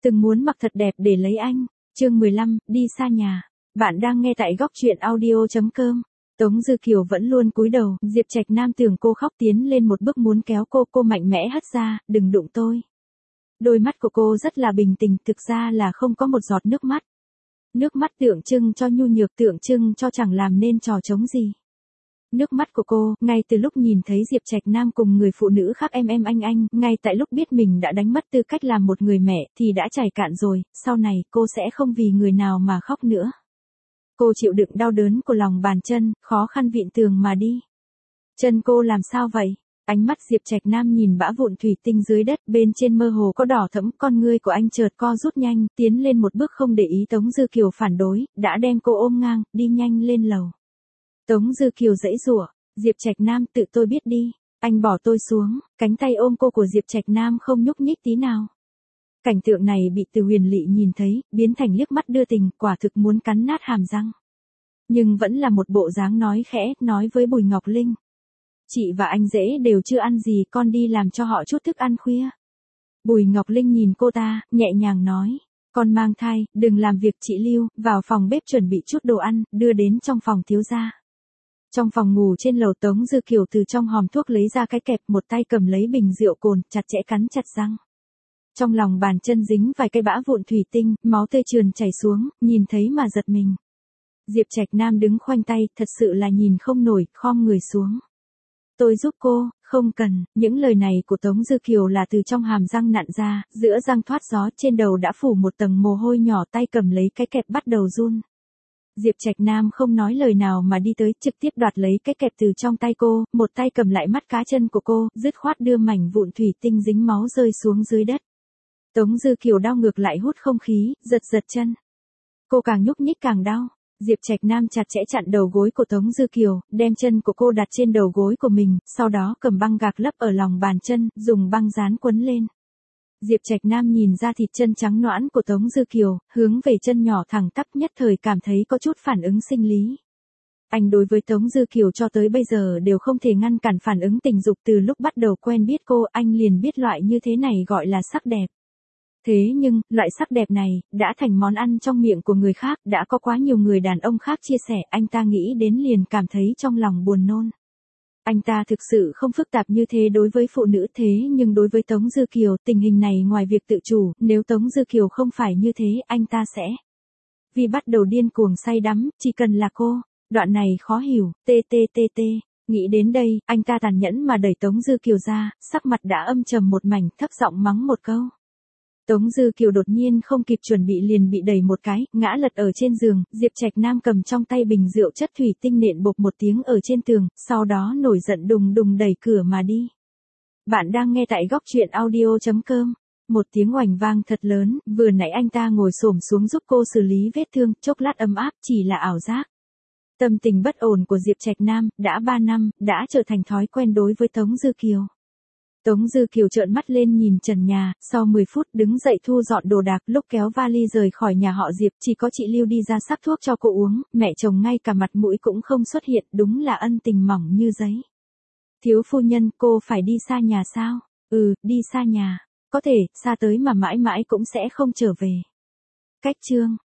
Từng muốn mặc thật đẹp để lấy anh. Chương 15, đi xa nhà. Bạn đang nghe tại góc truyện audio.com. Tống Dư Kiều vẫn luôn cúi đầu, Diệp Trạch Nam tưởng cô khóc tiến lên một bước muốn kéo cô mạnh mẽ hất ra, đừng đụng tôi. Đôi mắt của cô rất là bình tĩnh, thực ra là không có một giọt nước mắt. Nước mắt tượng trưng cho nhu nhược, tượng trưng cho chẳng làm nên trò trống gì. Nước mắt của cô, ngay từ lúc nhìn thấy Diệp Trạch Nam cùng người phụ nữ khác anh, ngay tại lúc biết mình đã đánh mất tư cách làm một người mẹ thì đã chảy cạn rồi, sau này cô sẽ không vì người nào mà khóc nữa. Cô chịu đựng đau đớn của lòng bàn chân, khó khăn vịn tường mà đi. Chân cô làm sao vậy? Ánh mắt Diệp Trạch Nam nhìn bã vụn thủy tinh dưới đất, bên trên mơ hồ có đỏ thẫm, con ngươi của anh chợt co rút nhanh, tiến lên một bước không để ý Tống Dư Kiều phản đối, đã đem cô ôm ngang, đi nhanh lên lầu. Tống Dư Kiều giãy giụa, Diệp Trạch Nam tự tôi biết đi, anh bỏ tôi xuống, cánh tay ôm cô của Diệp Trạch Nam không nhúc nhích tí nào. Cảnh tượng này bị Từ Huyền Lị nhìn thấy, biến thành liếc mắt đưa tình, quả thực muốn cắn nát hàm răng. Nhưng vẫn là một bộ dáng nói khẽ, nói với Bùi Ngọc Linh. Chị và anh rể đều chưa ăn gì, con đi làm cho họ chút thức ăn khuya. Bùi Ngọc Linh nhìn cô ta, nhẹ nhàng nói. Con mang thai, đừng làm việc chị Lưu, vào phòng bếp chuẩn bị chút đồ ăn, đưa đến trong phòng thiếu gia. Trong phòng ngủ trên lầu Tống Dư Kiều từ trong hòm thuốc lấy ra cái kẹp, một tay cầm lấy bình rượu cồn, chặt chẽ cắn chặt răng. Trong lòng bàn chân dính vài cây bã vụn thủy tinh, máu tươi trườn chảy xuống, nhìn thấy mà giật mình. Diệp Trạch Nam đứng khoanh tay, thật sự là nhìn không nổi, khom người xuống. Tôi giúp cô, không cần, những lời này của Tống Dư Kiều là từ trong hàm răng nặn ra, giữa răng thoát gió, trên đầu đã phủ một tầng mồ hôi nhỏ, tay cầm lấy cái kẹp bắt đầu run. Diệp Trạch Nam không nói lời nào mà đi tới, trực tiếp đoạt lấy cái kẹp từ trong tay cô, một tay cầm lại mắt cá chân của cô, dứt khoát đưa mảnh vụn thủy tinh dính máu rơi xuống dưới đất. Tống Dư Kiều đau ngược lại hút không khí, giật chân. Cô càng nhúc nhích càng đau. Diệp Trạch Nam chặt chẽ chặn đầu gối của Tống Dư Kiều, đem chân của cô đặt trên đầu gối của mình, sau đó cầm băng gạc lấp ở lòng bàn chân, dùng băng dán quấn lên. Diệp Trạch Nam nhìn ra thịt chân trắng nõn của Tống Dư Kiều, hướng về chân nhỏ thẳng tắp, nhất thời cảm thấy có chút phản ứng sinh lý. Anh đối với Tống Dư Kiều cho tới bây giờ đều không thể ngăn cản phản ứng tình dục, từ lúc bắt đầu quen biết cô, anh liền biết loại như thế này gọi là sắc đẹp. Thế nhưng, loại sắc đẹp này, đã thành món ăn trong miệng của người khác, đã có quá nhiều người đàn ông khác chia sẻ, anh ta nghĩ đến liền cảm thấy trong lòng buồn nôn. Anh ta thực sự không phức tạp như thế đối với phụ nữ, thế nhưng đối với Tống Dư Kiều, tình hình này ngoài việc tự chủ, nếu Tống Dư Kiều không phải như thế, anh ta sẽ vì bắt đầu điên cuồng say đắm, chỉ cần là cô. Đoạn này khó hiểu, ttt. Nghĩ đến đây, anh ta tàn nhẫn mà đẩy Tống Dư Kiều ra, sắc mặt đã âm trầm một mảnh, thấp giọng mắng một câu. Tống Dư Kiều đột nhiên không kịp chuẩn bị liền bị đẩy một cái, ngã lật ở trên giường, Diệp Trạch Nam cầm trong tay bình rượu chất thủy tinh nện bộp một tiếng ở trên tường, sau đó nổi giận đùng đùng đẩy cửa mà đi. Bạn đang nghe tại góc truyện audio.com. Một tiếng oành vang thật lớn, vừa nãy anh ta ngồi xổm xuống giúp cô xử lý vết thương, chốc lát ấm áp, chỉ là ảo giác. Tâm tình bất ổn của Diệp Trạch Nam, đã 3 năm, đã trở thành thói quen đối với Tống Dư Kiều. Tống Dư Kiều trợn mắt lên nhìn trần nhà, sau 10 phút đứng dậy thu dọn đồ đạc, lúc kéo vali rời khỏi nhà họ Diệp, chỉ có chị Lưu đi ra sắc thuốc cho cô uống, mẹ chồng ngay cả mặt mũi cũng không xuất hiện, đúng là ân tình mỏng như giấy. Thiếu phu nhân, cô phải đi xa nhà sao? Ừ, đi xa nhà. Có thể, xa tới mà mãi mãi cũng sẽ không trở về. Cách chương.